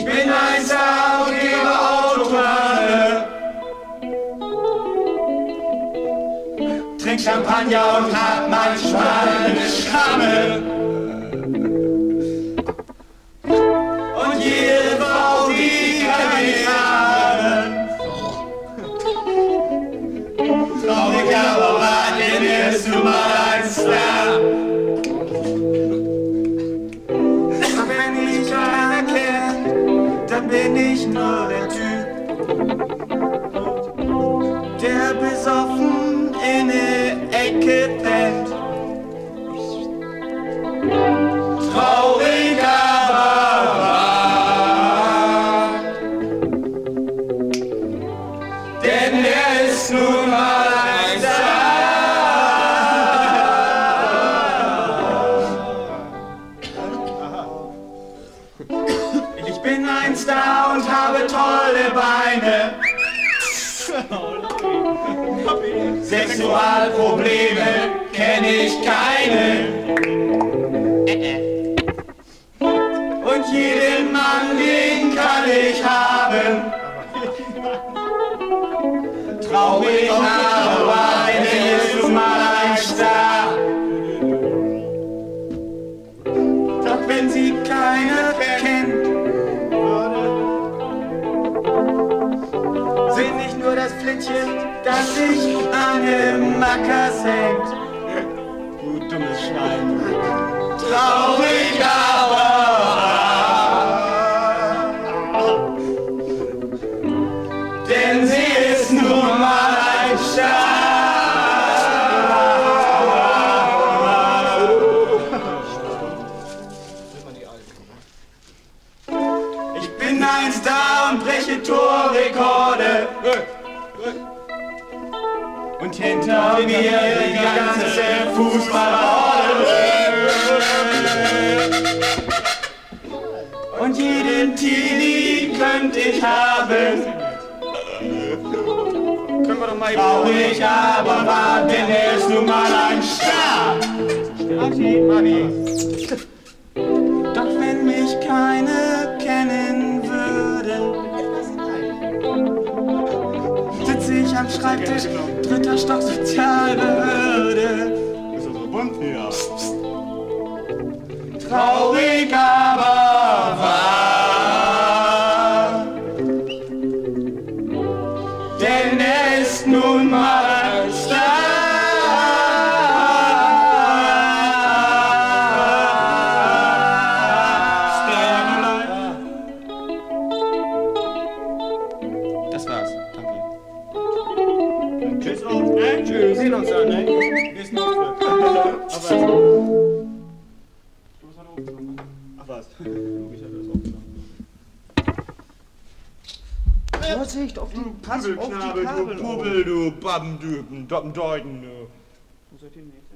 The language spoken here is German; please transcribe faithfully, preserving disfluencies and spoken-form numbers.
bin ein Star und gebe Autogramme. Trink Champagner und hab manchmal eine Schramme. Und jede Frau, die kann ich haben. Traurig, aber wahr, denn er ist nun mal ein Star. Wenn mich keiner kennt, dann bin ich nur der Typ, der besoffen in eine Ecke pennt. Traurig, aber wahr, denn er ist nun mal ein Star. Ich bin ein Star und habe tolle Beine. Sexualprobleme kenne ich keine. Und jeden Mann, den kann ich haben. Traurig, aber wahr, denn er ist nun mal ein Star. Doch wenn sie keiner kennt, sind nicht nur das Flittchen, das sich an dem Mackers hängt. Du dummes Schwein. Traurig, aber wahr, denn sie ist nun mal ein Star. Ich bin ein Star und breche Torrekorde. Und hinter mir die ganze Fußballhorde. Und jeden Teenie könnte ich haben. Können wir doch mal traurig, aber wahr, denn er ist nun mal ein Star. Doch wenn mich keine kennen würde, sitze ich am Schreibtisch, dritter Stock Sozialbehörde. Ist das so bunt hier? Traurig, aber wahr, denn er ist nun mal ein Star. Das war's, danke. Tschüss und ne? Tschüss. Wir sehen uns dann, ne? Nächsten Auftritt. Aber. Ach was. Ich hatte das aufgenommen. Vorsicht auf den Pass, auf die Pubbelknabel, Kabel. du Pubbel, du Babben, du Doppendeuten, du. Wo seid ihr denn jetzt?